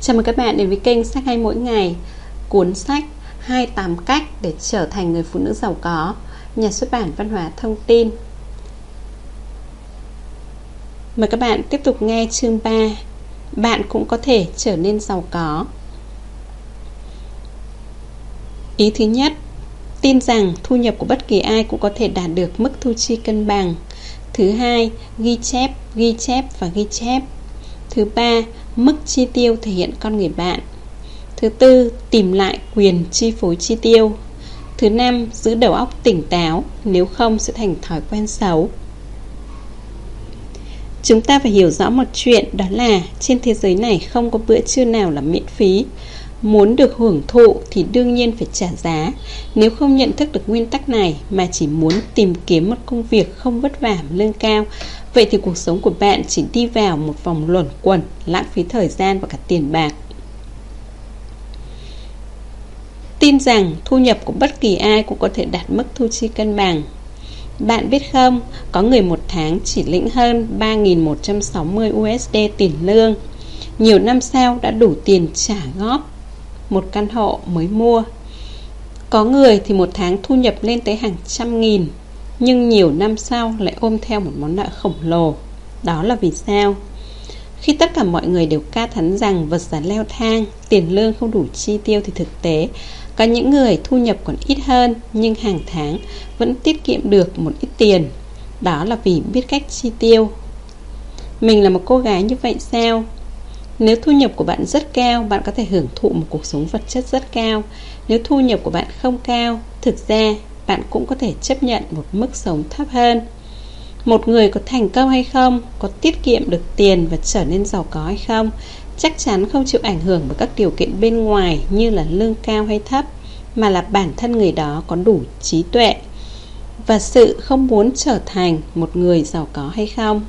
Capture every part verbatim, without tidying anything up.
Chào mừng các bạn đến với kênh Sách Hay Mỗi Ngày. Cuốn sách hai mươi tám cách để trở thành người phụ nữ giàu có, nhà xuất bản Văn hóa Thông tin. Mời các bạn tiếp tục nghe chương ba. Bạn cũng có thể trở nên giàu có. Ý thứ nhất, tin rằng thu nhập của bất kỳ ai cũng có thể đạt được mức thu chi cân bằng. Thứ hai, ghi chép, ghi chép và ghi chép. Thứ ba, mức chi tiêu thể hiện con người bạn. Thứ tư, tìm lại quyền chi phối chi tiêu. Thứ năm, giữ đầu óc tỉnh táo, nếu không sẽ thành thói quen xấu. Chúng ta phải hiểu rõ một chuyện, đó là trên thế giới này không có bữa trưa nào là miễn phí. Muốn được hưởng thụ thì đương nhiên phải trả giá. Nếu không nhận thức được nguyên tắc này mà chỉ muốn tìm kiếm một công việc không vất vả mà lương cao, vậy thì cuộc sống của bạn chỉ đi vào một vòng luẩn quẩn, lãng phí thời gian và cả tiền bạc. Tin rằng thu nhập của bất kỳ ai cũng có thể đạt mức thu chi cân bằng. Bạn biết không, có người một tháng chỉ lĩnh hơn ba nghìn một trăm sáu mươi u ét đê tiền lương. Nhiều năm sau đã đủ tiền trả góp một căn hộ mới mua. Có người thì một tháng thu nhập lên tới hàng trăm nghìn, nhưng nhiều năm sau lại ôm theo một món nợ khổng lồ. Đó là vì sao? Khi tất cả mọi người đều ca thán rằng vật giá leo thang, tiền lương không đủ chi tiêu, thì thực tế có những người thu nhập còn ít hơn nhưng hàng tháng vẫn tiết kiệm được một ít tiền. Đó là vì biết cách chi tiêu. Mình là một cô gái như vậy sao? Nếu thu nhập của bạn rất cao, bạn có thể hưởng thụ một cuộc sống vật chất rất cao. Nếu thu nhập của bạn không cao, thực ra bạn cũng có thể chấp nhận một mức sống thấp hơn. Một người có thành công hay không, có tiết kiệm được tiền và trở nên giàu có hay không, chắc chắn không chịu ảnh hưởng bởi các điều kiện bên ngoài như là lương cao hay thấp, mà là bản thân người đó có đủ trí tuệ và sự không muốn trở thành một người giàu có hay không.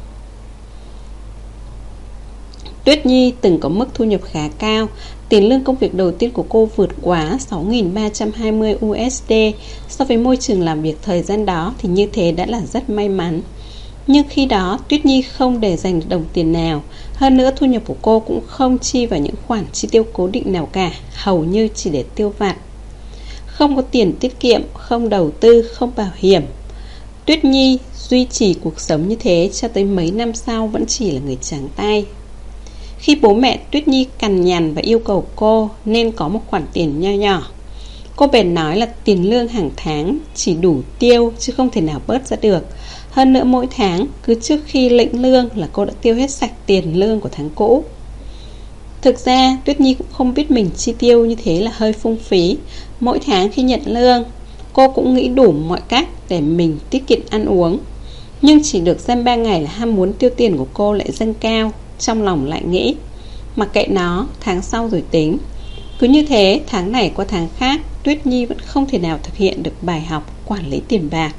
Tuyết Nhi từng có mức thu nhập khá cao. Tiền lương công việc đầu tiên của cô vượt quá sáu nghìn ba trăm hai mươi u ét đê. So với môi trường làm việc thời gian đó thì như thế đã là rất may mắn. Nhưng khi đó Tuyết Nhi không để dành được đồng tiền nào. Hơn nữa thu nhập của cô cũng không chi vào những khoản chi tiêu cố định nào cả, hầu như chỉ để tiêu vặt. Không có tiền tiết kiệm, không đầu tư, không bảo hiểm. Tuyết Nhi duy trì cuộc sống như thế cho tới mấy năm sau vẫn chỉ là người trắng tay. Khi bố mẹ Tuyết Nhi cằn nhằn và yêu cầu cô nên có một khoản tiền nho nhỏ, cô bèn nói là tiền lương hàng tháng chỉ đủ tiêu chứ không thể nào bớt ra được. Hơn nữa mỗi tháng, cứ trước khi lĩnh lương là cô đã tiêu hết sạch tiền lương của tháng cũ. Thực ra Tuyết Nhi cũng không biết mình chi tiêu như thế là hơi phung phí. Mỗi tháng khi nhận lương, cô cũng nghĩ đủ mọi cách để mình tiết kiệm ăn uống. Nhưng chỉ được dăm ba ngày là ham muốn tiêu tiền của cô lại dâng cao. Trong lòng lại nghĩ, mặc kệ nó, tháng sau rồi tính. Cứ như thế, tháng này qua tháng khác, Tuyết Nhi vẫn không thể nào thực hiện được bài học quản lý tiền bạc.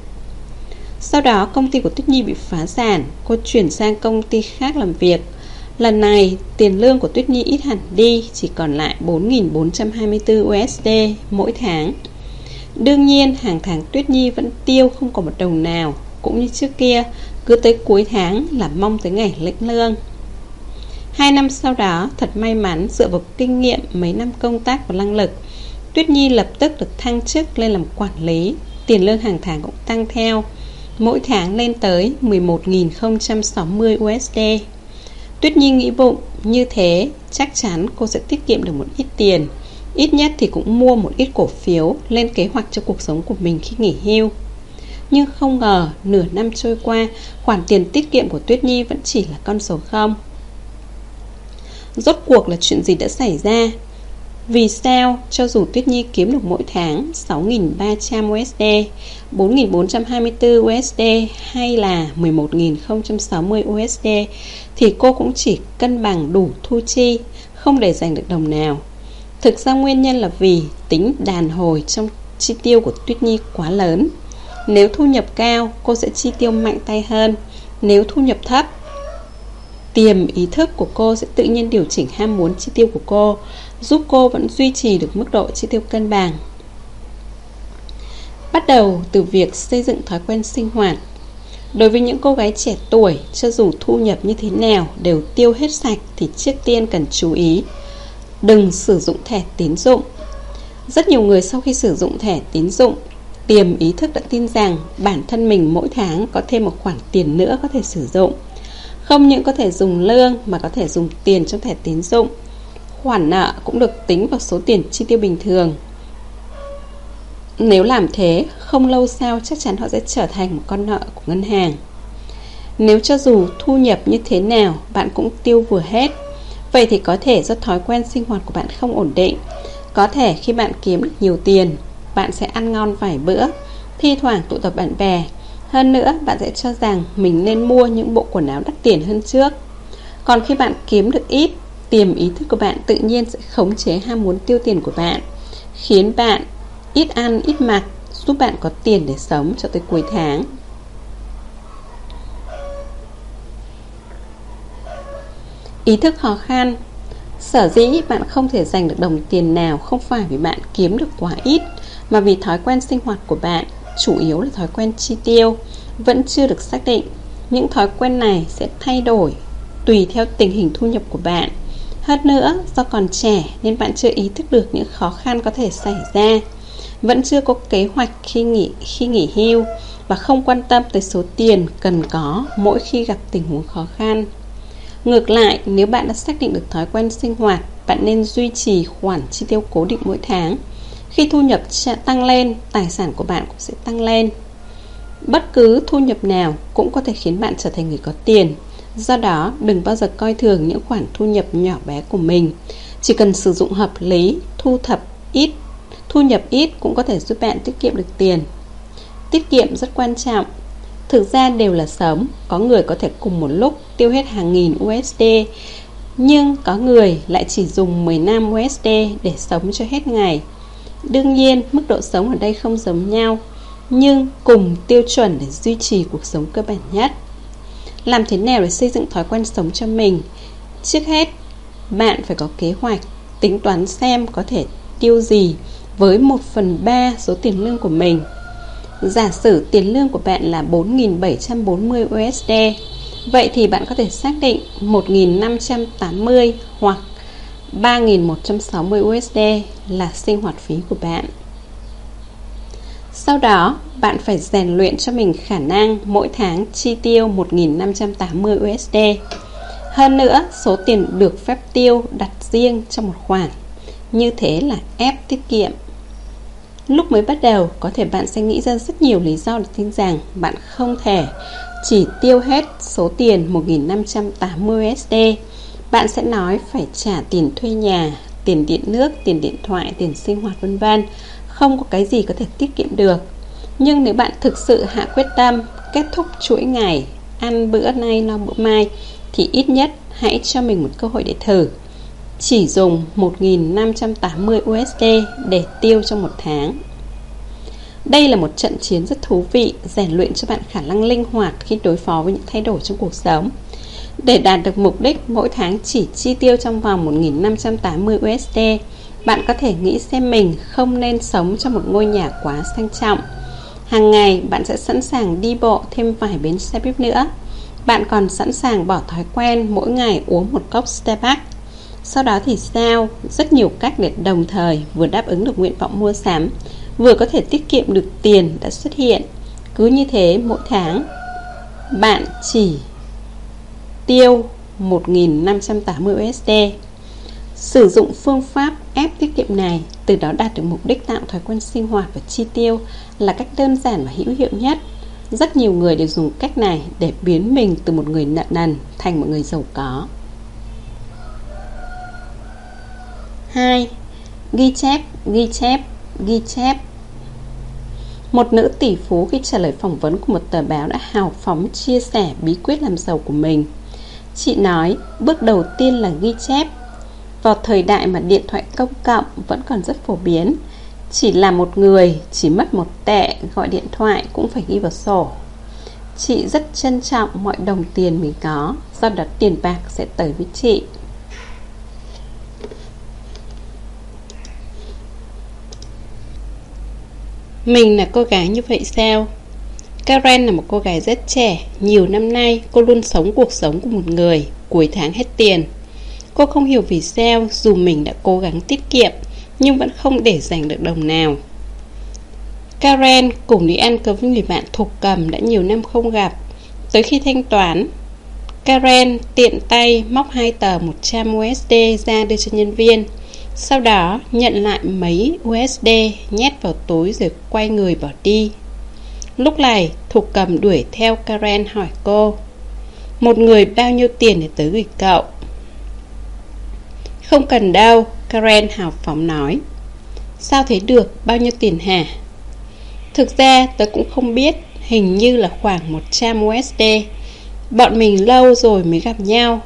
Sau đó công ty của Tuyết Nhi bị phá sản. Cô chuyển sang công ty khác làm việc. Lần này tiền lương của Tuyết Nhi ít hẳn đi, chỉ còn lại bốn nghìn bốn trăm hai mươi tư u ét đê mỗi tháng. Đương nhiên hàng tháng Tuyết Nhi vẫn tiêu không có một đồng nào. Cũng như trước kia, cứ tới cuối tháng là mong tới ngày lĩnh lương. Hai năm sau đó, thật may mắn, dựa vào kinh nghiệm mấy năm công tác và năng lực, Tuyết Nhi lập tức được thăng chức lên làm quản lý. Tiền lương hàng tháng cũng tăng theo, mỗi tháng lên tới mười một nghìn không trăm sáu mươi u ét đê. Tuyết Nhi nghĩ bụng, như thế chắc chắn cô sẽ tiết kiệm được một ít tiền. Ít nhất thì cũng mua một ít cổ phiếu, lên kế hoạch cho cuộc sống của mình khi nghỉ hưu. Nhưng không ngờ, nửa năm trôi qua, khoản tiền tiết kiệm của Tuyết Nhi vẫn chỉ là con số không. Rốt cuộc là chuyện gì đã xảy ra? Vì sao cho dù Tuyết Nhi kiếm được mỗi tháng sáu nghìn ba trăm u ét đê, bốn nghìn bốn trăm hai mươi tư u ét đê hay là mười một nghìn không trăm sáu mươi u ét đê thì cô cũng chỉ cân bằng đủ thu chi, không để dành được đồng nào. Thực ra nguyên nhân là vì tính đàn hồi trong chi tiêu của Tuyết Nhi quá lớn. Nếu thu nhập cao, cô sẽ chi tiêu mạnh tay hơn. Nếu thu nhập thấp, tiềm ý thức của cô sẽ tự nhiên điều chỉnh ham muốn chi tiêu của cô, giúp cô vẫn duy trì được mức độ chi tiêu cân bằng. Bắt đầu từ việc xây dựng thói quen sinh hoạt. Đối với những cô gái trẻ tuổi, cho dù thu nhập như thế nào đều tiêu hết sạch thì trước tiên cần chú ý Đừng sử dụng thẻ tín dụng. Rất nhiều người sau khi sử dụng thẻ tín dụng, tiềm ý thức đã tin rằng bản thân mình mỗi tháng có thêm một khoản tiền nữa có thể sử dụng. Không những có thể dùng lương mà có thể dùng tiền trong thẻ tín dụng. Khoản nợ cũng được tính vào số tiền chi tiêu bình thường. Nếu làm thế, không lâu sau chắc chắn họ sẽ trở thành một con nợ của ngân hàng. Nếu cho dù thu nhập như thế nào bạn cũng tiêu vừa hết, vậy thì có thể do thói quen sinh hoạt của bạn không ổn định. Có thể khi bạn kiếm được nhiều tiền, bạn sẽ ăn ngon vài bữa, thi thoảng tụ tập bạn bè. Hơn nữa, bạn sẽ cho rằng mình nên mua những bộ quần áo đắt tiền hơn trước. Còn khi bạn kiếm được ít, tiềm ý thức của bạn tự nhiên sẽ khống chế ham muốn tiêu tiền của bạn, khiến bạn ít ăn ít mặc, giúp bạn có tiền để sống cho tới cuối tháng. Ý thức khó khăn. Sở dĩ bạn không thể giành được đồng tiền nào không phải vì bạn kiếm được quá ít, mà vì thói quen sinh hoạt của bạn, chủ yếu là thói quen chi tiêu, vẫn chưa được xác định. Những thói quen này sẽ thay đổi tùy theo tình hình thu nhập của bạn. Hơn nữa, do còn trẻ nên bạn chưa ý thức được những khó khăn có thể xảy ra, vẫn chưa có kế hoạch khi nghỉ, khi nghỉ hưu, và không quan tâm tới số tiền cần có mỗi khi gặp tình huống khó khăn. Ngược lại, nếu bạn đã xác định được thói quen sinh hoạt, bạn nên duy trì khoản chi tiêu cố định mỗi tháng. Khi thu nhập tăng lên, tài sản của bạn cũng sẽ tăng lên. Bất cứ thu nhập nào cũng có thể khiến bạn trở thành người có tiền. Do đó, đừng bao giờ coi thường những khoản thu nhập nhỏ bé của mình. Chỉ cần sử dụng hợp lý, thu thập ít, thu nhập ít cũng có thể giúp bạn tiết kiệm được tiền. Tiết kiệm rất quan trọng. Thực ra đều là sống. Có người có thể cùng một lúc tiêu hết hàng nghìn u ét đê, nhưng có người lại chỉ dùng mười lăm u ét đê để sống cho hết ngày. Đương nhiên, mức độ sống ở đây không giống nhau, nhưng cùng tiêu chuẩn để duy trì cuộc sống cơ bản nhất. Làm thế nào để xây dựng thói quen sống cho mình? Trước hết, bạn phải có kế hoạch, tính toán xem có thể tiêu gì với một phần ba số tiền lương của mình. Giả sử tiền lương của bạn là bốn nghìn bảy trăm bốn mươi u ét đê, vậy thì bạn có thể xác định một nghìn năm trăm tám mươi hoặc ba nghìn một trăm sáu mươi u ét đê là sinh hoạt phí của bạn. Sau đó, bạn phải rèn luyện cho mình khả năng mỗi tháng chi tiêu một nghìn năm trăm tám mươi u ét đê. Hơn nữa, số tiền được phép tiêu đặt riêng trong một khoản. Như thế là ép tiết kiệm. Lúc mới bắt đầu, có thể bạn sẽ nghĩ ra rất nhiều lý do để tin rằng bạn không thể chỉ tiêu hết số tiền một nghìn năm trăm tám mươi u ét đê. Bạn sẽ nói phải trả tiền thuê nhà, tiền điện nước, tiền điện thoại, tiền sinh hoạt vân vân. Không có cái gì có thể tiết kiệm được. Nhưng nếu bạn thực sự hạ quyết tâm kết thúc chuỗi ngày ăn bữa nay lo bữa mai, thì ít nhất hãy cho mình một cơ hội để thử. Chỉ dùng một nghìn năm trăm tám mươi u ét đê để tiêu trong một tháng. Đây là một trận chiến rất thú vị, rèn luyện cho bạn khả năng linh hoạt khi đối phó với những thay đổi trong cuộc sống. Để đạt được mục đích mỗi tháng chỉ chi tiêu trong vòng một nghìn năm trăm tám mươi u ét đê, bạn có thể nghĩ xem mình không nên sống trong một ngôi nhà quá sang trọng. Hàng ngày bạn sẽ sẵn sàng đi bộ thêm vài bến xe buýt nữa. Bạn còn sẵn sàng bỏ thói quen mỗi ngày uống một cốc Starbucks. Sau đó thì sao? Rất nhiều cách để đồng thời vừa đáp ứng được nguyện vọng mua sắm, vừa có thể tiết kiệm được tiền đã xuất hiện. Cứ như thế mỗi tháng bạn chỉ tiêu một nghìn năm trăm tám mươi u ét đê. Sử dụng phương pháp ép tiết kiệm này, từ đó đạt được mục đích tạo thói quen sinh hoạt và chi tiêu là cách đơn giản và hữu hiệu nhất. Rất nhiều người đều dùng cách này để biến mình từ một người nợ nần thành một người giàu có. Hai. Ghi chép, ghi chép, ghi chép. Một nữ tỷ phú khi trả lời phỏng vấn của một tờ báo đã hào phóng chia sẻ bí quyết làm giàu của mình. Chị nói, bước đầu tiên là ghi chép. Vào thời đại mà điện thoại công cộng vẫn còn rất phổ biến, chỉ là một người chỉ mất một tệ gọi điện thoại cũng phải ghi vào sổ. Chị rất trân trọng mọi đồng tiền mình có, do đó tiền bạc sẽ tới với chị. Mình là cô gái như vậy sao? Karen là một cô gái rất trẻ. Nhiều năm nay cô luôn sống cuộc sống của một người cuối tháng hết tiền. Cô không hiểu vì sao dù mình đã cố gắng tiết kiệm nhưng vẫn không để dành được đồng nào. Karen cùng đi ăn cơm với người bạn thục cầm đã nhiều năm không gặp. Tới khi thanh toán, Karen tiện tay móc hai tờ một trăm u ét đê ra đưa cho nhân viên. Sau đó nhận lại mấy u ét đê nhét vào túi rồi quay người bỏ đi. Lúc này thục cầm đuổi theo Karen hỏi cô: "Một người bao nhiêu tiền để tớ gửi cậu?" "Không cần đâu," Karen hào phóng nói. "Sao thế được, bao nhiêu tiền hả?" "Thực ra tớ cũng không biết, hình như là khoảng một trăm u ét đê. Bọn mình lâu rồi mới gặp nhau.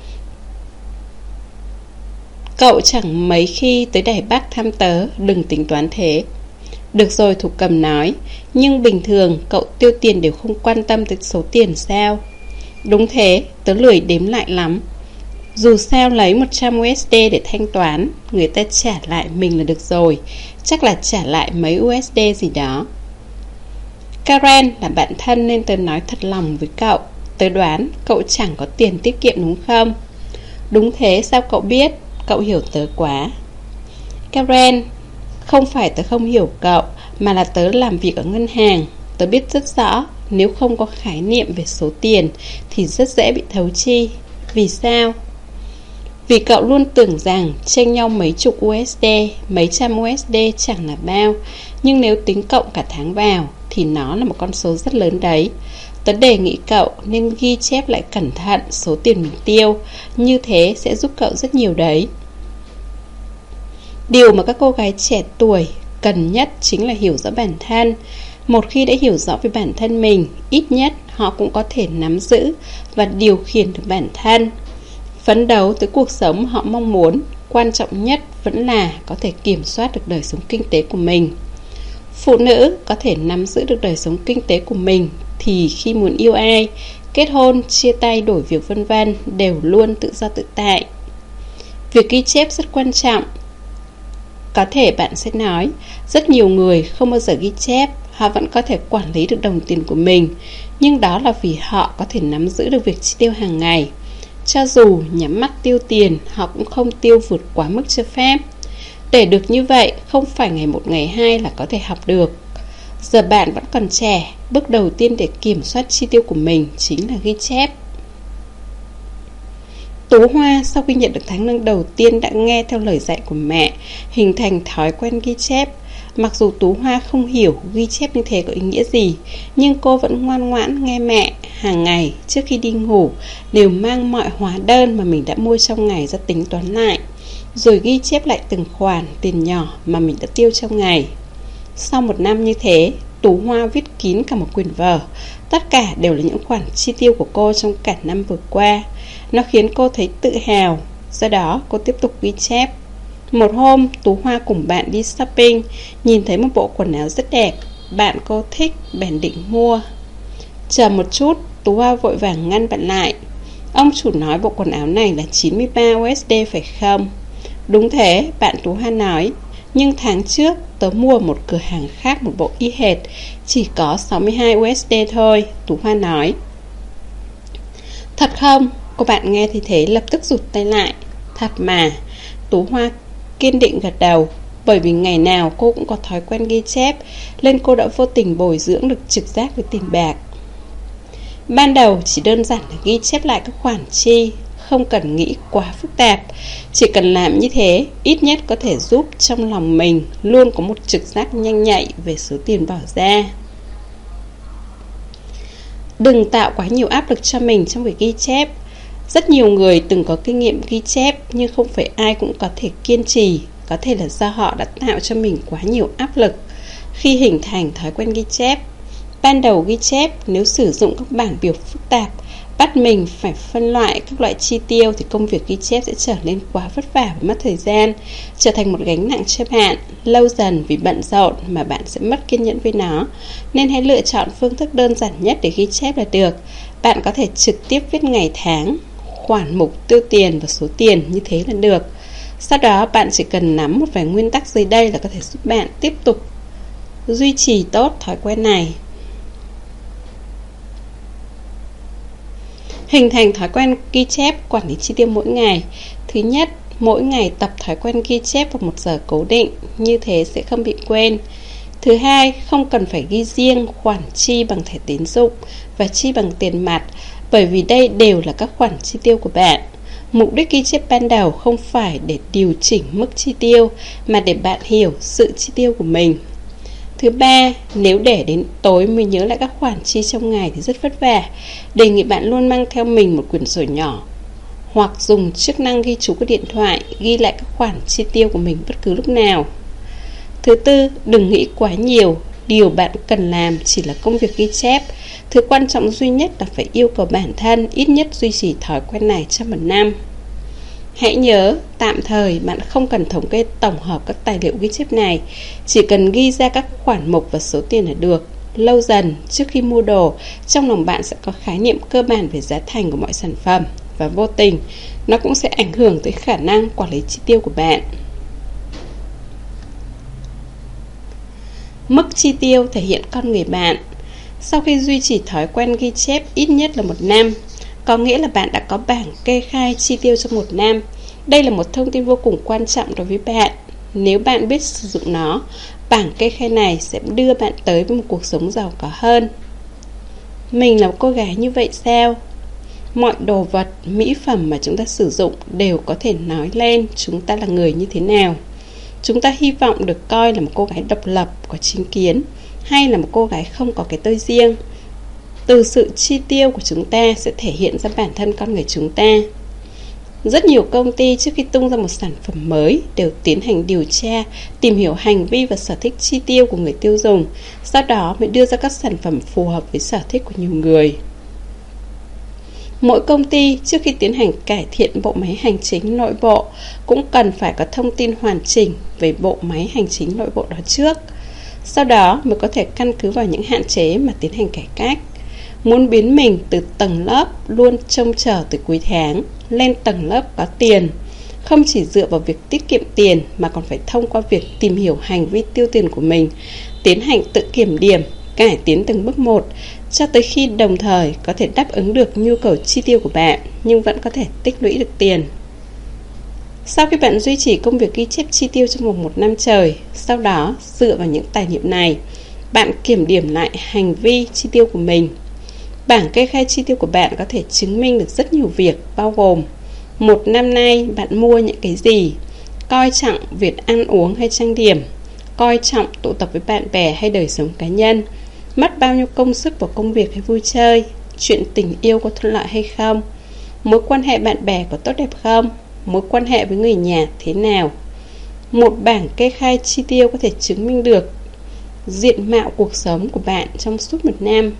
Cậu chẳng mấy khi tới Đài Bắc thăm tớ, đừng tính toán thế." "Được rồi," thục cầm nói, "nhưng bình thường cậu tiêu tiền đều không quan tâm tới số tiền sao?" "Đúng thế, tớ lười đếm lại lắm. Dù sao lấy một trăm u ét đê để thanh toán, người ta trả lại mình là được rồi. Chắc là trả lại mấy u ét đê gì đó." "Karen là bạn thân nên tớ nói thật lòng với cậu. Tớ đoán cậu chẳng có tiền tiết kiệm đúng không?" "Đúng thế, sao cậu biết? Cậu hiểu tớ quá." "Karen, không phải tớ không hiểu cậu, mà là tớ làm việc ở ngân hàng. Tớ biết rất rõ, nếu không có khái niệm về số tiền thì rất dễ bị thấu chi." "Vì sao?" "Vì cậu luôn tưởng rằng chênh nhau mấy chục u ét đê, mấy trăm u ét đê chẳng là bao. Nhưng nếu tính cộng cả tháng vào thì nó là một con số rất lớn đấy. Tớ đề nghị cậu nên ghi chép lại cẩn thận số tiền mình tiêu. Như thế sẽ giúp cậu rất nhiều đấy." Điều mà các cô gái trẻ tuổi cần nhất chính là hiểu rõ bản thân. Một khi đã hiểu rõ về bản thân mình, ít nhất họ cũng có thể nắm giữ và điều khiển được bản thân, phấn đấu tới cuộc sống họ mong muốn. Quan trọng nhất vẫn là có thể kiểm soát được đời sống kinh tế của mình. Phụ nữ có thể nắm giữ được đời sống kinh tế của mình thì khi muốn yêu ai, kết hôn, chia tay, đổi việc vân vân đều luôn tự do tự tại. Việc ghi chép rất quan trọng. Có thể bạn sẽ nói, rất nhiều người không bao giờ ghi chép, họ vẫn có thể quản lý được đồng tiền của mình. Nhưng đó là vì họ có thể nắm giữ được việc chi tiêu hàng ngày. Cho dù nhắm mắt tiêu tiền, họ cũng không tiêu vượt quá mức cho phép. Để được như vậy, không phải ngày một ngày hai là có thể học được. Giờ bạn vẫn còn trẻ, bước đầu tiên để kiểm soát chi tiêu của mình chính là ghi chép. Tú Hoa sau khi nhận được tháng lương đầu tiên đã nghe theo lời dạy của mẹ, hình thành thói quen ghi chép. Mặc dù Tú Hoa không hiểu ghi chép như thế có ý nghĩa gì, nhưng cô vẫn ngoan ngoãn nghe mẹ. Hàng ngày trước khi đi ngủ đều mang mọi hóa đơn mà mình đã mua trong ngày ra tính toán lại, rồi ghi chép lại từng khoản tiền nhỏ mà mình đã tiêu trong ngày. Sau một năm như thế, Tú Hoa viết kín cả một quyển vở. Tất cả đều là những khoản chi tiêu của cô trong cả năm vừa qua. Nó khiến cô thấy tự hào, do đó cô tiếp tục ghi chép. Một hôm, Tú Hoa cùng bạn đi shopping, nhìn thấy một bộ quần áo rất đẹp. Bạn cô thích, bèn định mua. Chờ một chút, Tú Hoa vội vàng ngăn bạn lại. "Ông chủ nói bộ quần áo này là chín mươi ba u ét đê phải không?" "Đúng thế," bạn Tú Hoa nói. "Nhưng tháng trước tớ mua một cửa hàng khác một bộ y hệt, chỉ có sáu mươi hai u ét đê thôi," Tú Hoa nói. "Thật không?" Cô bạn nghe thì thế lập tức rụt tay lại. "Thật mà," Tú Hoa kiên định gật đầu. Bởi vì ngày nào cô cũng có thói quen ghi chép, nên cô đã vô tình bồi dưỡng được trực giác với tiền bạc. Ban đầu chỉ đơn giản là ghi chép lại các khoản chi, không cần nghĩ quá phức tạp. Chỉ cần làm như thế, ít nhất có thể giúp trong lòng mình luôn có một trực giác nhanh nhạy về số tiền bỏ ra. Đừng tạo quá nhiều áp lực cho mình trong việc ghi chép. Rất nhiều người từng có kinh nghiệm ghi chép, nhưng không phải ai cũng có thể kiên trì. Có thể là do họ đã tạo cho mình quá nhiều áp lực khi hình thành thói quen ghi chép. Ban đầu ghi chép, nếu sử dụng các bảng biểu phức tạp, bắt mình phải phân loại các loại chi tiêu, thì công việc ghi chép sẽ trở nên quá vất vả và mất thời gian, trở thành một gánh nặng cho bạn. Lâu dần vì bận rộn mà bạn sẽ mất kiên nhẫn với nó. Nên hãy lựa chọn phương thức đơn giản nhất để ghi chép là được. Bạn có thể trực tiếp viết ngày tháng, khoản mục tiêu tiền và số tiền, như thế là được. Sau đó bạn chỉ cần nắm một vài nguyên tắc dưới đây là có thể giúp bạn tiếp tục duy trì tốt thói quen này. Hình thành thói quen ghi chép quản lý chi tiêu mỗi ngày. Thứ nhất, mỗi ngày tập thói quen ghi chép vào một giờ cố định, như thế sẽ không bị quên. Thứ hai, không cần phải ghi riêng khoản chi bằng thẻ tín dụng và chi bằng tiền mặt, bởi vì đây đều là các khoản chi tiêu của bạn. Mục đích ghi chép ban đầu không phải để điều chỉnh mức chi tiêu, mà để bạn hiểu sự chi tiêu của mình. Thứ ba, nếu để đến tối mới nhớ lại các khoản chi trong ngày thì rất vất vả. Đề nghị bạn luôn mang theo mình một quyển sổ nhỏ, hoặc dùng chức năng ghi chú của điện thoại, ghi lại các khoản chi tiêu của mình bất cứ lúc nào. Thứ tư, đừng nghĩ quá nhiều. Điều bạn cần làm chỉ là công việc ghi chép. Thứ quan trọng duy nhất là phải yêu cầu bản thân ít nhất duy trì thói quen này trong một năm. Hãy nhớ, tạm thời bạn không cần thống kê tổng hợp các tài liệu ghi chép này, chỉ cần ghi ra các khoản mục và số tiền là được. Lâu dần, trước khi mua đồ, trong lòng bạn sẽ có khái niệm cơ bản về giá thành của mọi sản phẩm, và vô tình, nó cũng sẽ ảnh hưởng tới khả năng quản lý chi tiêu của bạn. Mức chi tiêu thể hiện con người bạn. Sau khi duy trì thói quen ghi chép ít nhất là một năm, có nghĩa là bạn đã có bảng kê khai chi tiêu trong một năm. Đây là một thông tin vô cùng quan trọng đối với bạn. Nếu bạn biết sử dụng nó, bảng kê khai này sẽ đưa bạn tới với một cuộc sống giàu có hơn. Mình là một cô gái như vậy sao? Mọi đồ vật, mỹ phẩm mà chúng ta sử dụng đều có thể nói lên chúng ta là người như thế nào. Chúng ta hy vọng được coi là một cô gái độc lập, có chính kiến, hay là một cô gái không có cái tôi riêng. Từ sự chi tiêu của chúng ta sẽ thể hiện ra bản thân con người chúng ta. Rất nhiều công ty trước khi tung ra một sản phẩm mới đều tiến hành điều tra, tìm hiểu hành vi và sở thích chi tiêu của người tiêu dùng, sau đó mới đưa ra các sản phẩm phù hợp với sở thích của nhiều người. Mỗi công ty trước khi tiến hành cải thiện bộ máy hành chính nội bộ cũng cần phải có thông tin hoàn chỉnh về bộ máy hành chính nội bộ đó trước. Sau đó mới có thể căn cứ vào những hạn chế mà tiến hành cải cách. Muốn biến mình từ tầng lớp luôn trông chờ tới cuối tháng lên tầng lớp có tiền, không chỉ dựa vào việc tiết kiệm tiền mà còn phải thông qua việc tìm hiểu hành vi tiêu tiền của mình, tiến hành tự kiểm điểm, cải tiến từng bước một, cho tới khi đồng thời có thể đáp ứng được nhu cầu chi tiêu của bạn nhưng vẫn có thể tích lũy được tiền. Sau khi bạn duy trì công việc ghi chép chi tiêu trong vòng một năm trời, sau đó dựa vào những tài liệu này, bạn kiểm điểm lại hành vi chi tiêu của mình. Bảng kê khai chi tiêu của bạn có thể chứng minh được rất nhiều việc, bao gồm: một năm nay bạn mua những cái gì, coi trọng việc ăn uống hay trang điểm, coi trọng tụ tập với bạn bè hay đời sống cá nhân, mất bao nhiêu công sức vào công việc hay vui chơi, chuyện tình yêu có thuận lợi hay không, mối quan hệ bạn bè có tốt đẹp không, mối quan hệ với người nhà thế nào. Một bảng kê khai chi tiêu có thể chứng minh được diện mạo cuộc sống của bạn trong suốt một năm.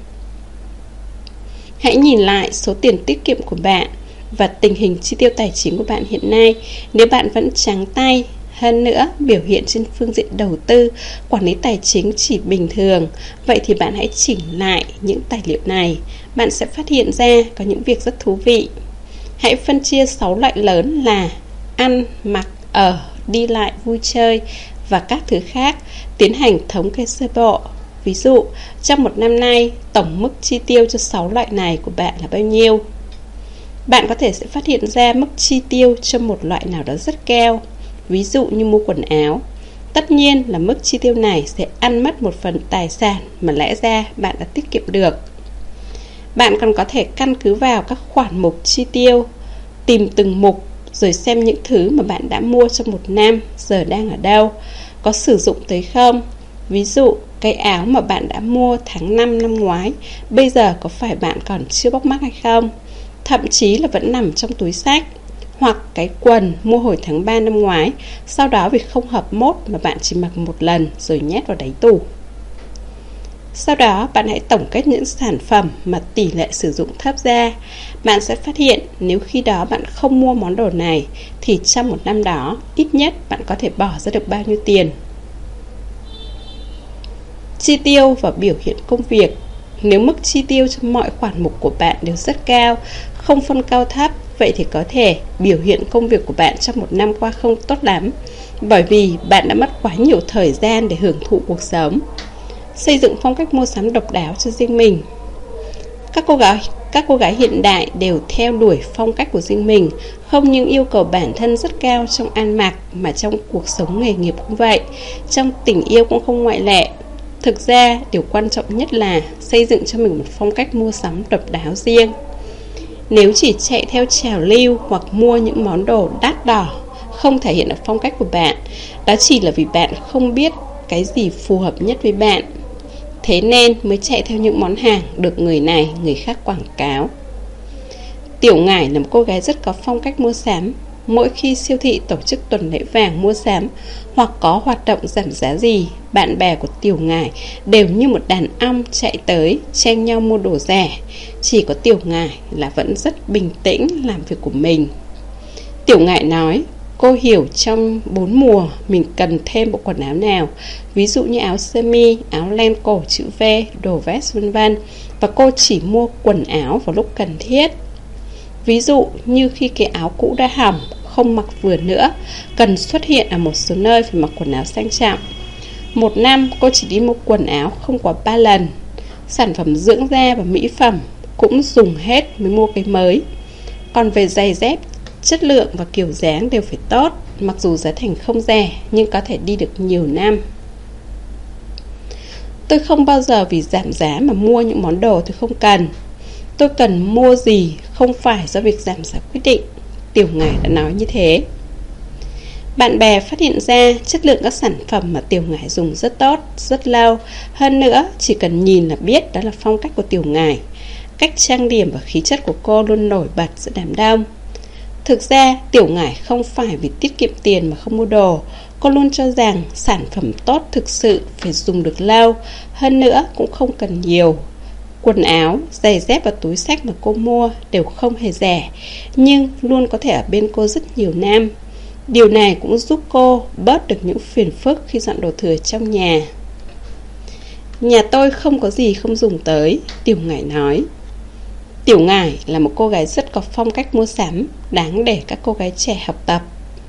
Hãy nhìn lại số tiền tiết kiệm của bạn và tình hình chi tiêu tài chính của bạn hiện nay. Nếu bạn vẫn trắng tay, hơn nữa biểu hiện trên phương diện đầu tư, quản lý tài chính chỉ bình thường, vậy thì bạn hãy chỉnh lại những tài liệu này. Bạn sẽ phát hiện ra có những việc rất thú vị. Hãy phân chia sáu loại lớn là ăn, mặc, ở, đi lại, vui chơi và các thứ khác, tiến hành thống kê sơ bộ. Ví dụ, trong một năm nay, tổng mức chi tiêu cho sáu loại này của bạn là bao nhiêu? Bạn có thể sẽ phát hiện ra mức chi tiêu cho một loại nào đó rất cao, ví dụ như mua quần áo. Tất nhiên là mức chi tiêu này sẽ ăn mất một phần tài sản mà lẽ ra bạn đã tiết kiệm được. Bạn còn có thể căn cứ vào các khoản mục chi tiêu, tìm từng mục rồi xem những thứ mà bạn đã mua trong một năm giờ đang ở đâu, có sử dụng tới không. Ví dụ, cái áo mà bạn đã mua tháng năm năm ngoái, bây giờ có phải bạn còn chưa bóc mắc hay không? Thậm chí là vẫn nằm trong túi xách. Hoặc cái quần mua hồi tháng ba năm ngoái, sau đó vì không hợp mốt mà bạn chỉ mặc một lần rồi nhét vào đáy tủ. Sau đó bạn hãy tổng kết những sản phẩm mà tỷ lệ sử dụng thấp ra. Bạn sẽ phát hiện nếu khi đó bạn không mua món đồ này thì trong một năm đó ít nhất bạn có thể bỏ ra được bao nhiêu tiền. Chi tiêu và biểu hiện công việc. Nếu mức chi tiêu trong mọi khoản mục của bạn đều rất cao, không phân cao thấp, vậy thì có thể biểu hiện công việc của bạn trong một năm qua không tốt lắm, bởi vì bạn đã mất quá nhiều thời gian để hưởng thụ cuộc sống. Xây dựng phong cách mua sắm độc đáo cho riêng mình. Các cô gái các cô gái hiện đại đều theo đuổi phong cách của riêng mình, không những yêu cầu bản thân rất cao trong ăn mặc mà trong cuộc sống nghề nghiệp cũng vậy, trong tình yêu cũng không ngoại lệ. Thực ra, điều quan trọng nhất là xây dựng cho mình một phong cách mua sắm độc đáo riêng. Nếu chỉ chạy theo trào lưu hoặc mua những món đồ đắt đỏ không thể hiện được phong cách của bạn, đó chỉ là vì bạn không biết cái gì phù hợp nhất với bạn, thế nên mới chạy theo những món hàng được người này người khác quảng cáo. Tiểu Ngải là một cô gái rất có phong cách mua sắm. Mỗi khi siêu thị tổ chức tuần lễ vàng mua sắm hoặc có hoạt động giảm giá gì, bạn bè của Tiểu Ngải đều như một đàn ong chạy tới chen nhau mua đồ rẻ. Chỉ có Tiểu Ngải là vẫn rất bình tĩnh làm việc của mình. Tiểu Ngải nói cô hiểu trong bốn mùa mình cần thêm bộ quần áo nào, ví dụ như áo sơ mi, áo len cổ chữ V, đồ vest vân vân, và cô chỉ mua quần áo vào lúc cần thiết. Ví dụ như khi cái áo cũ đã hỏng, không mặc vừa nữa, cần xuất hiện ở một số nơi phải mặc quần áo sang trọng. Một năm cô chỉ đi mua quần áo không quá ba lần. Sản phẩm dưỡng da và mỹ phẩm cũng dùng hết mới mua cái mới. Còn về giày dép, chất lượng và kiểu dáng đều phải tốt. Mặc dù giá thành không rẻ nhưng có thể đi được nhiều năm. Tôi không bao giờ vì giảm giá mà mua những món đồ tôi không cần. Tôi cần mua gì không phải do việc giảm giá quyết định. Tiểu Ngải đã nói như thế. Bạn bè phát hiện ra chất lượng các sản phẩm mà Tiểu Ngải dùng rất tốt, rất lâu. Hơn nữa, chỉ cần nhìn là biết đó là phong cách của Tiểu Ngải. Cách trang điểm và khí chất của cô luôn nổi bật giữa đám đông. Thực ra, Tiểu Ngải không phải vì tiết kiệm tiền mà không mua đồ. Cô luôn cho rằng sản phẩm tốt thực sự phải dùng được lâu. Hơn nữa, cũng không cần nhiều. Quần áo, giày dép và túi xách mà cô mua đều không hề rẻ, nhưng luôn có thể ở bên cô rất nhiều năm. Điều này cũng giúp cô bớt được những phiền phức khi dọn đồ thừa trong nhà. Nhà tôi không có gì không dùng tới, Tiểu Ngải nói. Tiểu Ngải là một cô gái rất có phong cách mua sắm, đáng để các cô gái trẻ học tập.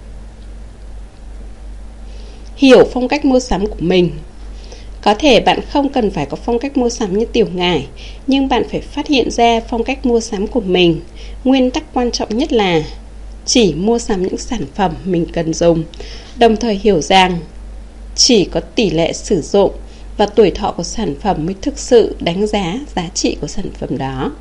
Hiểu phong cách mua sắm của mình. Có thể bạn không cần phải có phong cách mua sắm như Tiểu Ngải, nhưng bạn phải phát hiện ra phong cách mua sắm của mình. Nguyên tắc quan trọng nhất là chỉ mua sắm những sản phẩm mình cần dùng, đồng thời hiểu rằng chỉ có tỷ lệ sử dụng và tuổi thọ của sản phẩm mới thực sự đánh giá giá trị của sản phẩm đó.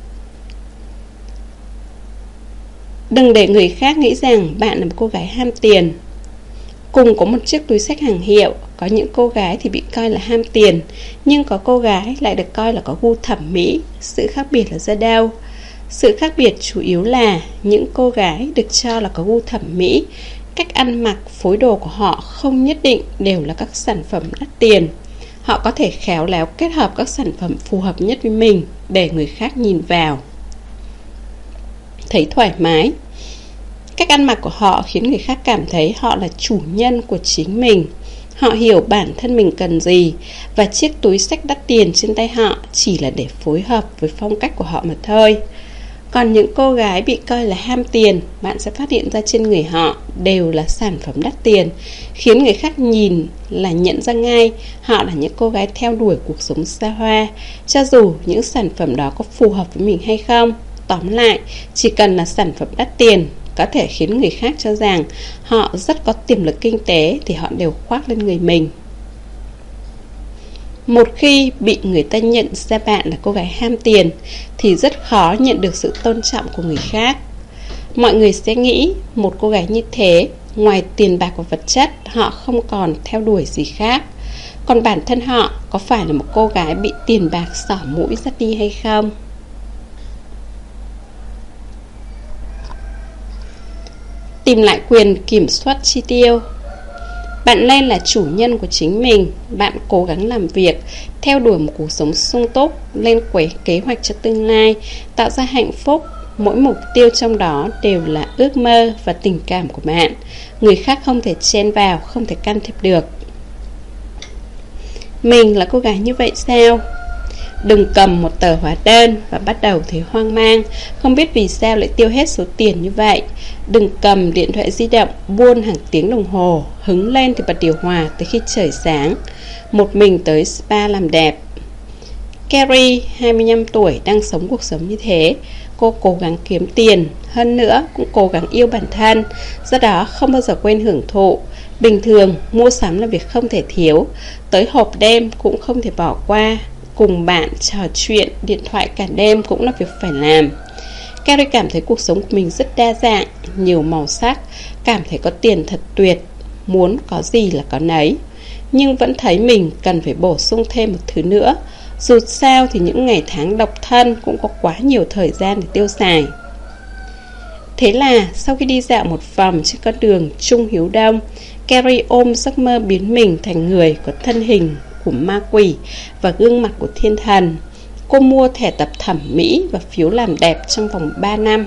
Đừng để người khác nghĩ rằng bạn là một cô gái ham tiền. Cùng có một chiếc túi xách hàng hiệu, có những cô gái thì bị coi là ham tiền, nhưng có cô gái lại được coi là có gu thẩm mỹ. Sự khác biệt là ra đâu? Sự khác biệt chủ yếu là những cô gái được cho là có gu thẩm mỹ, cách ăn mặc, phối đồ của họ không nhất định đều là các sản phẩm đắt tiền. Họ có thể khéo léo kết hợp các sản phẩm phù hợp nhất với mình để người khác nhìn vào thấy thoải mái. Cách ăn mặc của họ khiến người khác cảm thấy họ là chủ nhân của chính mình. Họ hiểu bản thân mình cần gì, và chiếc túi xách đắt tiền trên tay họ chỉ là để phối hợp với phong cách của họ mà thôi. Còn những cô gái bị coi là ham tiền, bạn sẽ phát hiện ra trên người họ đều là sản phẩm đắt tiền, khiến người khác nhìn là nhận ra ngay họ là những cô gái theo đuổi cuộc sống xa hoa, cho dù những sản phẩm đó có phù hợp với mình hay không. Tóm lại, chỉ cần là sản phẩm đắt tiền có thể khiến người khác cho rằng họ rất có tiềm lực kinh tế thì họ đều khoác lên người mình. Một khi bị người ta nhận ra bạn là cô gái ham tiền thì rất khó nhận được sự tôn trọng của người khác. Mọi người sẽ nghĩ một cô gái như thế, ngoài tiền bạc và vật chất, họ không còn theo đuổi gì khác. Còn bản thân họ có phải là một cô gái bị tiền bạc xỏ mũi dắt đi hay không? Tìm lại quyền kiểm soát chi tiêu. Bạn nên là chủ nhân của chính mình. Bạn cố gắng làm việc, theo đuổi một cuộc sống sung túc, lên quấy kế hoạch cho tương lai, tạo ra hạnh phúc. Mỗi mục tiêu trong đó đều là ước mơ và tình cảm của bạn. Người khác không thể chen vào, không thể can thiệp được. Mình là cô gái như vậy sao? Đừng cầm một tờ hóa đơn và bắt đầu thấy hoang mang, không biết vì sao lại tiêu hết số tiền như vậy. Đừng cầm điện thoại di động buôn hàng tiếng đồng hồ, hứng lên thì bật điều hòa tới khi trời sáng, một mình tới spa làm đẹp. Carrie, hai mươi lăm tuổi, đang sống cuộc sống như thế. Cô cố gắng kiếm tiền, hơn nữa cũng cố gắng yêu bản thân, do đó không bao giờ quên hưởng thụ. Bình thường, mua sắm là việc không thể thiếu, tới hộp đêm cũng không thể bỏ qua, cùng bạn trò chuyện, điện thoại cả đêm cũng là việc phải làm. Carrie cảm thấy cuộc sống của mình rất đa dạng, nhiều màu sắc, cảm thấy có tiền thật tuyệt, muốn có gì là có nấy. Nhưng vẫn thấy mình cần phải bổ sung thêm một thứ nữa. Dù sao thì những ngày tháng độc thân cũng có quá nhiều thời gian để tiêu xài. Thế là sau khi đi dạo một vòng trên con đường Trung Hiếu Đông, Carrie ôm giấc mơ biến mình thành người có thân hình của ma quỷ và gương mặt của thiên thần. Cô mua thẻ tập thẩm mỹ và phiếu làm đẹp trong vòng ba năm.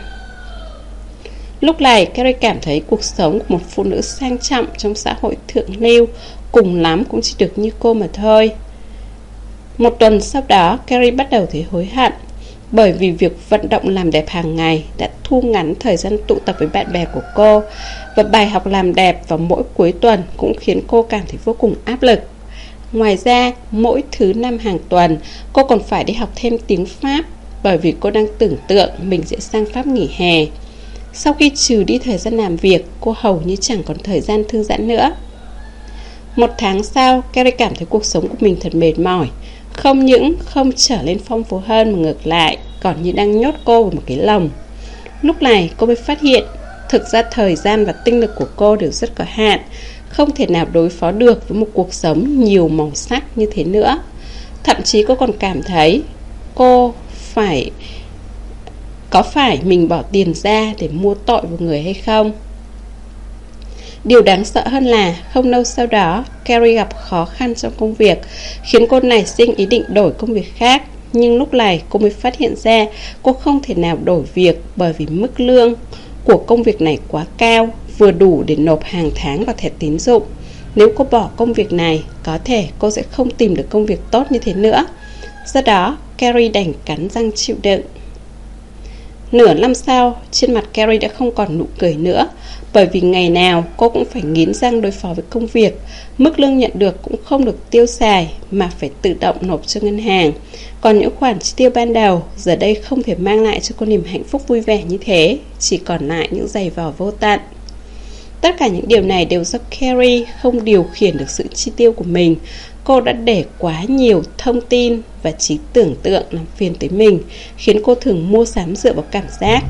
Lúc này Carrie cảm thấy cuộc sống của một phụ nữ sang trọng trong xã hội thượng lưu cùng lắm cũng chỉ được như cô mà thôi. Một tuần sau đó, Carrie bắt đầu thấy hối hận, bởi vì việc vận động làm đẹp hàng ngày đã thu ngắn thời gian tụ tập với bạn bè của cô, và bài học làm đẹp vào mỗi cuối tuần cũng khiến cô cảm thấy vô cùng áp lực. Ngoài ra, mỗi thứ năm hàng tuần, cô còn phải đi học thêm tiếng Pháp, bởi vì cô đang tưởng tượng mình sẽ sang Pháp nghỉ hè. Sau khi trừ đi thời gian làm việc, cô hầu như chẳng còn thời gian thư giãn nữa. Một tháng sau, Carrie cảm thấy cuộc sống của mình thật mệt mỏi. Không những không trở lên phong phú hơn mà ngược lại còn như đang nhốt cô vào một cái lồng. Lúc này cô mới phát hiện thực ra thời gian và tinh lực của cô đều rất có hạn, không thể nào đối phó được với một cuộc sống nhiều màu sắc như thế nữa. Thậm chí cô còn cảm thấy cô phải có phải mình bỏ tiền ra để mua tội vào người hay không. Điều đáng sợ hơn là không lâu sau đó, Carrie gặp khó khăn trong công việc, khiến cô nảy sinh ý định đổi công việc khác. Nhưng lúc này cô mới phát hiện ra cô không thể nào đổi việc, bởi vì mức lương của công việc này quá cao, vừa đủ để nộp hàng tháng vào thẻ tín dụng. Nếu cô bỏ công việc này, có thể cô sẽ không tìm được công việc tốt như thế nữa. Do đó, Carrie đành cắn răng chịu đựng. Nửa năm sau, trên mặt Carrie đã không còn nụ cười nữa, bởi vì ngày nào cô cũng phải nghiến răng đối phó với công việc. Mức lương nhận được cũng không được tiêu xài, mà phải tự động nộp cho ngân hàng. Còn những khoản chi tiêu ban đầu giờ đây không thể mang lại cho cô niềm hạnh phúc vui vẻ như thế, chỉ còn lại những giày vò vô tận. Tất cả những điều này đều do Carrie không điều khiển được sự chi tiêu của mình. Cô đã để quá nhiều thông tin và trí tưởng tượng làm phiền tới mình, khiến cô thường mua sắm dựa vào cảm giác.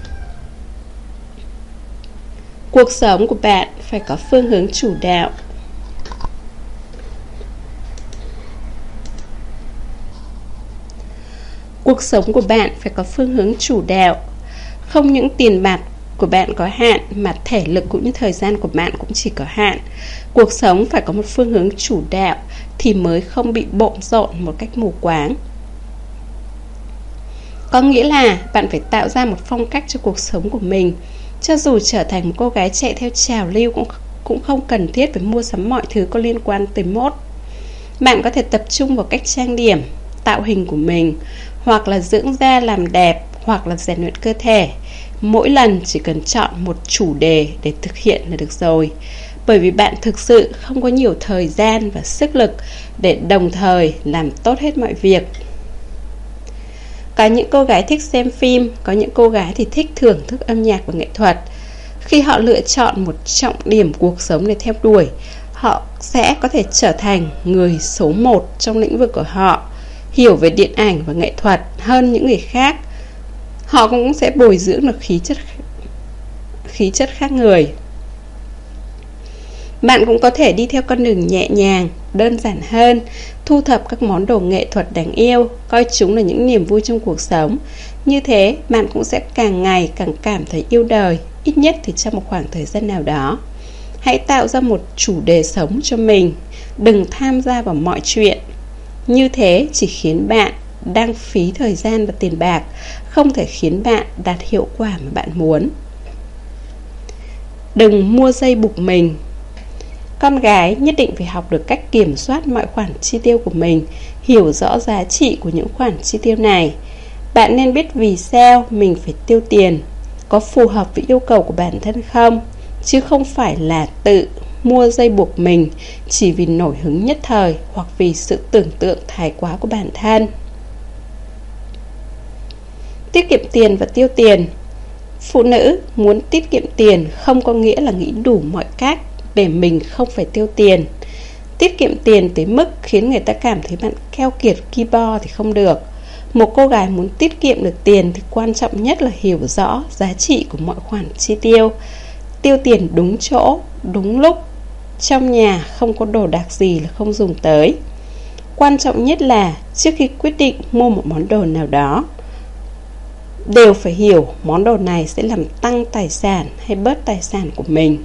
Cuộc sống của bạn phải có phương hướng chủ đạo. Cuộc sống của bạn phải có phương hướng chủ đạo. Không những tiền bạc của bạn có hạn, mà thể lực cũng như thời gian của bạn cũng chỉ có hạn. Cuộc sống phải có một phương hướng chủ đạo thì mới không bị bộn rộn một cách mù quáng. Có nghĩa là bạn phải tạo ra một phong cách cho cuộc sống của mình. Cho dù trở thành một cô gái chạy theo trào lưu cũng, cũng không cần thiết phải mua sắm mọi thứ có liên quan tới mốt. Bạn có thể tập trung vào cách trang điểm, tạo hình của mình, hoặc là dưỡng da làm đẹp, hoặc là rèn luyện cơ thể. Mỗi lần chỉ cần chọn một chủ đề để thực hiện là được rồi, bởi vì bạn thực sự không có nhiều thời gian và sức lực để đồng thời làm tốt hết mọi việc. Có những cô gái thích xem phim, có những cô gái thì thích thưởng thức âm nhạc và nghệ thuật. Khi họ lựa chọn một trọng điểm cuộc sống để theo đuổi, họ sẽ có thể trở thành người số một trong lĩnh vực của họ, hiểu về điện ảnh và nghệ thuật hơn những người khác. Họ cũng sẽ bồi dưỡng được khí chất khí chất khác người. Bạn cũng có thể đi theo con đường nhẹ nhàng, đơn giản hơn, thu thập các món đồ nghệ thuật đáng yêu, coi chúng là những niềm vui trong cuộc sống. Như thế, bạn cũng sẽ càng ngày càng cảm thấy yêu đời, ít nhất thì trong một khoảng thời gian nào đó. Hãy tạo ra một chủ đề sống cho mình, đừng tham gia vào mọi chuyện. Như thế chỉ khiến bạn đang phí thời gian và tiền bạc, không thể khiến bạn đạt hiệu quả mà bạn muốn. Đừng mua dây buộc mình. Con gái nhất định phải học được cách kiểm soát mọi khoản chi tiêu của mình, hiểu rõ giá trị của những khoản chi tiêu này. Bạn nên biết vì sao mình phải tiêu tiền, có phù hợp với yêu cầu của bản thân không, chứ không phải là tự mua dây buộc mình chỉ vì nổi hứng nhất thời hoặc vì sự tưởng tượng thái quá của bản thân. Tiết kiệm tiền và tiêu tiền. Phụ nữ muốn tiết kiệm tiền không có nghĩa là nghĩ đủ mọi cách để mình không phải tiêu tiền. Tiết kiệm tiền tới mức khiến người ta cảm thấy bạn keo kiệt ki bo thì không được. Một cô gái muốn tiết kiệm được tiền thì quan trọng nhất là hiểu rõ giá trị của mọi khoản chi tiêu. Tiêu tiền đúng chỗ, đúng lúc. Trong nhà không có đồ đạc gì là không dùng tới. Quan trọng nhất là trước khi quyết định mua một món đồ nào đó, đều phải hiểu món đồ này sẽ làm tăng tài sản hay bớt tài sản của mình.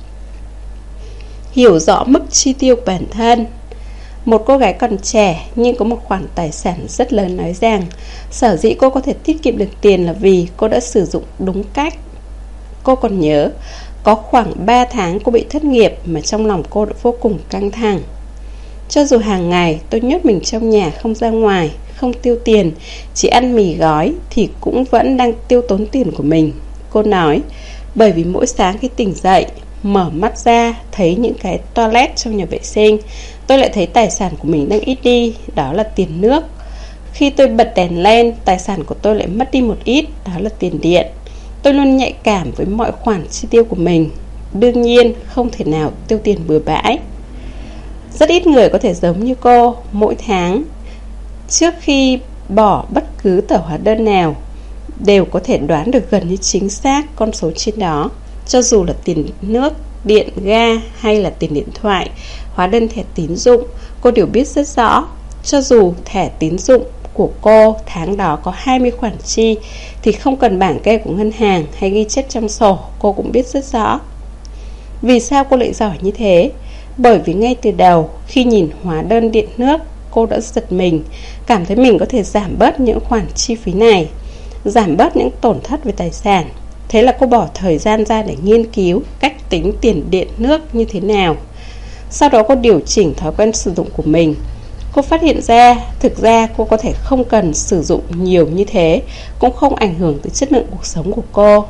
Hiểu rõ mức chi tiêu của bản thân. Một cô gái còn trẻ nhưng có một khoản tài sản rất lớn nói rằng sở dĩ cô có thể tiết kiệm được tiền là vì cô đã sử dụng đúng cách. Cô còn nhớ, có khoảng ba tháng cô bị thất nghiệp mà trong lòng cô đã vô cùng căng thẳng. Cho dù hàng ngày tôi nhốt mình trong nhà không ra ngoài, không tiêu tiền, chỉ ăn mì gói thì cũng vẫn đang tiêu tốn tiền của mình. Cô nói, bởi vì mỗi sáng khi tỉnh dậy, mở mắt ra thấy những cái toilet trong nhà vệ sinh, tôi lại thấy tài sản của mình đang ít đi, đó là tiền nước. Khi tôi bật đèn lên, tài sản của tôi lại mất đi một ít, đó là tiền điện. Tôi luôn nhạy cảm với mọi khoản chi tiêu của mình. Đương nhiên không thể nào tiêu tiền bừa bãi. Rất ít người có thể giống như cô. Mỗi tháng trước khi bỏ bất cứ tờ hóa đơn nào đều có thể đoán được gần như chính xác con số trên đó. Cho dù là tiền nước, điện, ga hay là tiền điện thoại, hóa đơn thẻ tín dụng, cô đều biết rất rõ. Cho dù thẻ tín dụng của cô tháng đó có hai mươi khoản chi thì không cần bảng kê của ngân hàng hay ghi chép trong sổ, cô cũng biết rất rõ. Vì sao cô lại giỏi như thế? Bởi vì ngay từ đầu, khi nhìn hóa đơn điện nước, cô đã giật mình, cảm thấy mình có thể giảm bớt những khoản chi phí này, giảm bớt những tổn thất về tài sản. Thế là cô bỏ thời gian ra để nghiên cứu cách tính tiền điện nước như thế nào. Sau đó cô điều chỉnh thói quen sử dụng của mình. Cô phát hiện ra, thực ra cô có thể không cần sử dụng nhiều như thế, cũng không ảnh hưởng tới chất lượng cuộc sống của cô.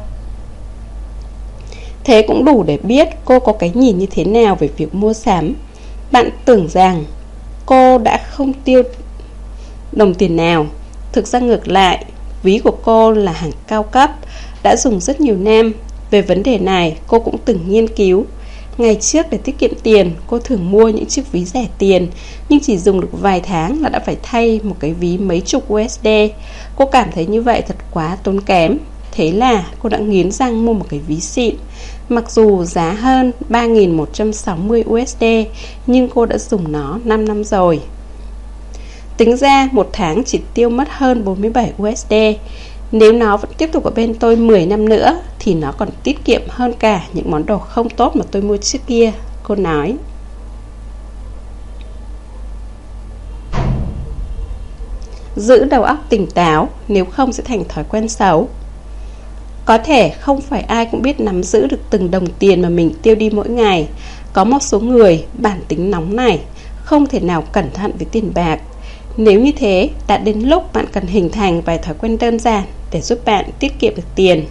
Thế cũng đủ để biết cô có cái nhìn như thế nào về việc mua sắm. Bạn tưởng rằng cô đã không tiêu đồng tiền nào. Thực ra ngược lại, ví của cô là hàng cao cấp, đã dùng rất nhiều năm. Về vấn đề này, cô cũng từng nghiên cứu. Ngày trước để tiết kiệm tiền, cô thường mua những chiếc ví rẻ tiền, nhưng chỉ dùng được vài tháng là đã phải thay một cái ví mấy chục u ét đê. Cô cảm thấy như vậy thật quá tốn kém. Thế là cô đã nghiến răng mua một cái ví xịn. Mặc dù giá hơn ba nghìn một trăm sáu mươi u ét đê, nhưng cô đã dùng nó năm năm rồi. Tính ra một tháng chỉ tiêu mất hơn bốn mươi bảy u ét đê. Nếu nó vẫn tiếp tục ở bên tôi mười năm nữa thì nó còn tiết kiệm hơn cả những món đồ không tốt mà tôi mua trước kia, cô nói. Giữ đầu óc tỉnh táo, nếu không sẽ thành thói quen xấu. Có thể không phải ai cũng biết nắm giữ được từng đồng tiền mà mình tiêu đi mỗi ngày. Có một số người bản tính nóng này, không thể nào cẩn thận với tiền bạc. Nếu như thế, đã đến lúc bạn cần hình thành vài thói quen đơn giản để giúp bạn tiết kiệm được tiền.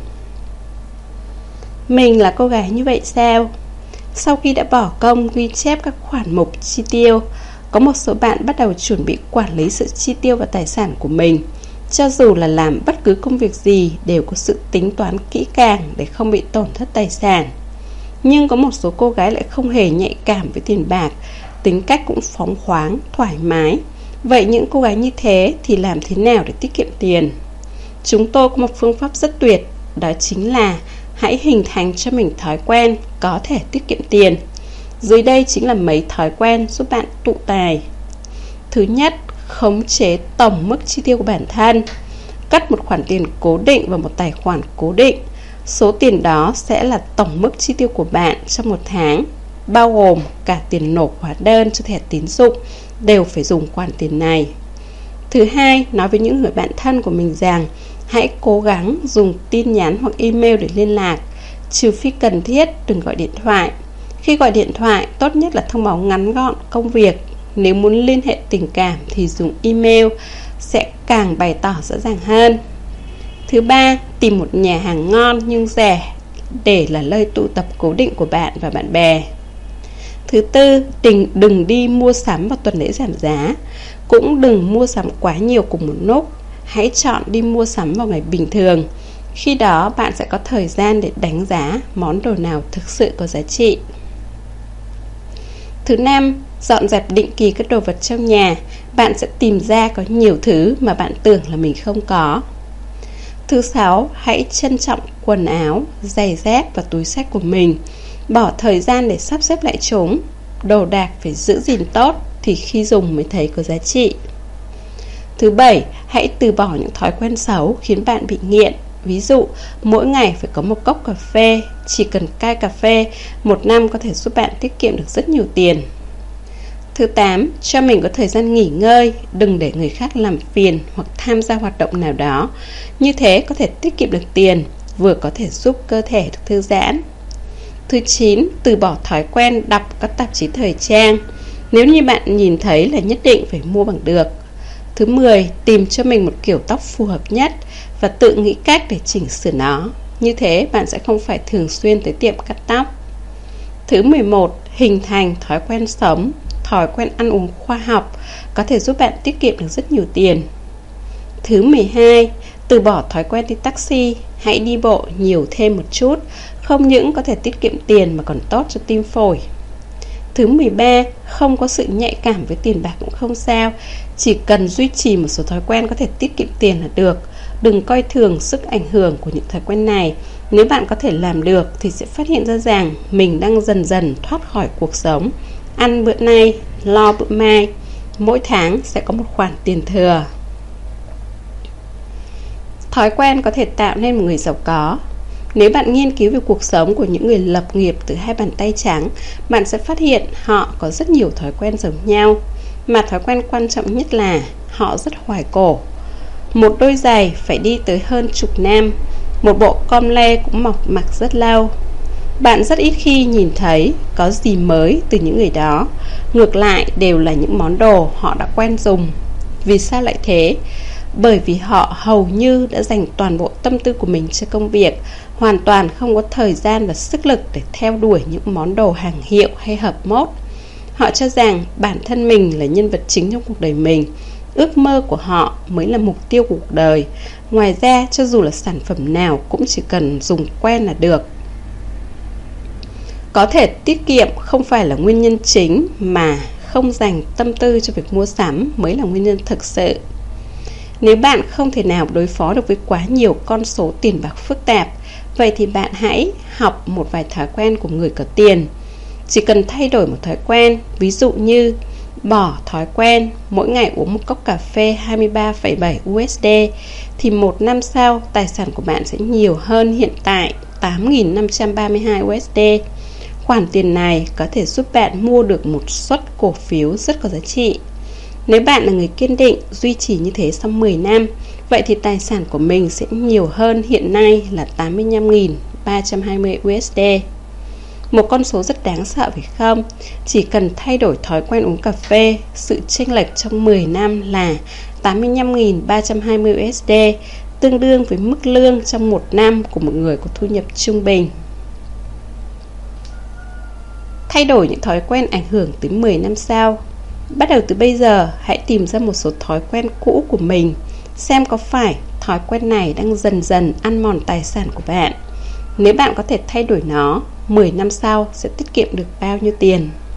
Mình là cô gái như vậy sao? Sau khi đã bỏ công ghi chép các khoản mục chi tiêu, có một số bạn bắt đầu chuẩn bị quản lý sự chi tiêu và tài sản của mình. Cho dù là làm bất cứ công việc gì đều có sự tính toán kỹ càng để không bị tổn thất tài sản. Nhưng có một số cô gái lại không hề nhạy cảm với tiền bạc, tính cách cũng phóng khoáng, thoải mái. Vậy những cô gái như thế thì làm thế nào để tiết kiệm tiền? Chúng tôi có một phương pháp rất tuyệt, đó chính là hãy hình thành cho mình thói quen có thể tiết kiệm tiền. Dưới đây chính là mấy thói quen giúp bạn tụ tài. Thứ nhất, khống chế tổng mức chi tiêu của bản thân. Cất một khoản tiền cố định vào một tài khoản cố định. Số tiền đó sẽ là tổng mức chi tiêu của bạn trong một tháng, bao gồm cả tiền nộp hóa đơn cho thẻ tín dụng, đều phải dùng khoản tiền này. Thứ hai, nói với những người bạn thân của mình rằng hãy cố gắng dùng tin nhắn hoặc email để liên lạc. Trừ phi cần thiết, đừng gọi điện thoại. Khi gọi điện thoại, tốt nhất là thông báo ngắn gọn công việc. Nếu muốn liên hệ tình cảm thì dùng email, sẽ càng bày tỏ rõ ràng hơn. Thứ ba, tìm một nhà hàng ngon nhưng rẻ để là nơi tụ tập cố định của bạn và bạn bè. Thứ tư, đừng, đừng đi mua sắm vào tuần lễ giảm giá. Cũng đừng mua sắm quá nhiều cùng một lúc. hãy chọn đi mua sắm vào ngày bình thường. Khi đó bạn sẽ có thời gian để đánh giá món đồ nào thực sự có giá trị. Thứ năm, dọn dẹp định kỳ các đồ vật trong nhà. Bạn sẽ tìm ra có nhiều thứ mà bạn tưởng là mình không có. Thứ sáu, hãy trân trọng quần áo, giày dép và túi xách của mình. Bỏ thời gian để sắp xếp lại chúng. Đồ đạc phải giữ gìn tốt thì khi dùng mới thấy có giá trị. Thứ bảy, hãy từ bỏ những thói quen xấu khiến bạn bị nghiện. Ví dụ, mỗi ngày phải có một cốc cà phê. Chỉ cần cai cà phê, một năm có thể giúp bạn tiết kiệm được rất nhiều tiền. Thứ tám, cho mình có thời gian nghỉ ngơi. Đừng để người khác làm phiền hoặc tham gia hoạt động nào đó. Như thế có thể tiết kiệm được tiền, vừa có thể giúp cơ thể được thư giãn. Thứ chín, từ bỏ thói quen đọc các tạp chí thời trang. Nếu như bạn nhìn thấy là nhất định phải mua bằng được. Thứ mười, tìm cho mình một kiểu tóc phù hợp nhất và tự nghĩ cách để chỉnh sửa nó. Như thế bạn sẽ không phải thường xuyên tới tiệm cắt tóc. Thứ mười một, hình thành thói quen sống. Thói quen ăn uống khoa học có thể giúp bạn tiết kiệm được rất nhiều tiền. Thứ mười hai, từ bỏ thói quen đi taxi. Hãy đi bộ nhiều thêm một chút. Không những có thể tiết kiệm tiền mà còn tốt cho tim phổi. Thứ mười ba, không có sự nhạy cảm với tiền bạc cũng không sao. Chỉ cần duy trì một số thói quen có thể tiết kiệm tiền là được. Đừng coi thường sức ảnh hưởng của những thói quen này. Nếu bạn có thể làm được thì sẽ phát hiện ra rằng mình đang dần dần thoát khỏi cuộc sống ăn bữa nay, lo bữa mai. Mỗi tháng sẽ có một khoản tiền thừa. Thói quen có thể tạo nên một người giàu có. Nếu bạn nghiên cứu về cuộc sống của những người lập nghiệp từ hai bàn tay trắng, bạn sẽ phát hiện họ có rất nhiều thói quen giống nhau. Mà thói quen quan trọng nhất là họ rất hoài cổ. Một đôi giày phải đi tới hơn chục năm. Một bộ com lê cũng mọc mặc rất lâu. Bạn rất ít khi nhìn thấy có gì mới từ những người đó. Ngược lại đều là những món đồ họ đã quen dùng. Vì sao lại thế? Bởi vì họ hầu như đã dành toàn bộ tâm tư của mình cho công việc, hoàn toàn không có thời gian và sức lực để theo đuổi những món đồ hàng hiệu hay hợp mốt. Họ cho rằng bản thân mình là nhân vật chính trong cuộc đời mình. Ước mơ của họ mới là mục tiêu của cuộc đời. Ngoài ra, cho dù là sản phẩm nào cũng chỉ cần dùng quen là được. Có thể tiết kiệm không phải là nguyên nhân chính, mà không dành tâm tư cho việc mua sắm mới là nguyên nhân thực sự. Nếu bạn không thể nào đối phó được với quá nhiều con số tiền bạc phức tạp, vậy thì bạn hãy học một vài thói quen của người có tiền. Chỉ cần thay đổi một thói quen, ví dụ như bỏ thói quen mỗi ngày uống một cốc cà phê hai mươi ba phẩy bảy u ét đê, thì một năm sau tài sản của bạn sẽ nhiều hơn hiện tại tám nghìn năm trăm ba mươi hai u ét đê. Khoản tiền này có thể giúp bạn mua được một suất cổ phiếu rất có giá trị. Nếu bạn là người kiên định duy trì như thế sau mười năm, vậy thì tài sản của mình sẽ nhiều hơn hiện nay là tám mươi lăm nghìn ba trăm hai mươi u ét đê. Một con số rất đáng sợ phải không? Chỉ cần thay đổi thói quen uống cà phê, sự chênh lệch trong mười năm là tám mươi lăm nghìn ba trăm hai mươi u ét đê, tương đương với mức lương trong một năm của một người có thu nhập trung bình. Thay đổi những thói quen ảnh hưởng tới mười năm sau. Bắt đầu từ bây giờ, hãy tìm ra một số thói quen cũ của mình, xem có phải thói quen này đang dần dần ăn mòn tài sản của bạn. Nếu bạn có thể thay đổi nó, mười năm sau sẽ tiết kiệm được bao nhiêu tiền?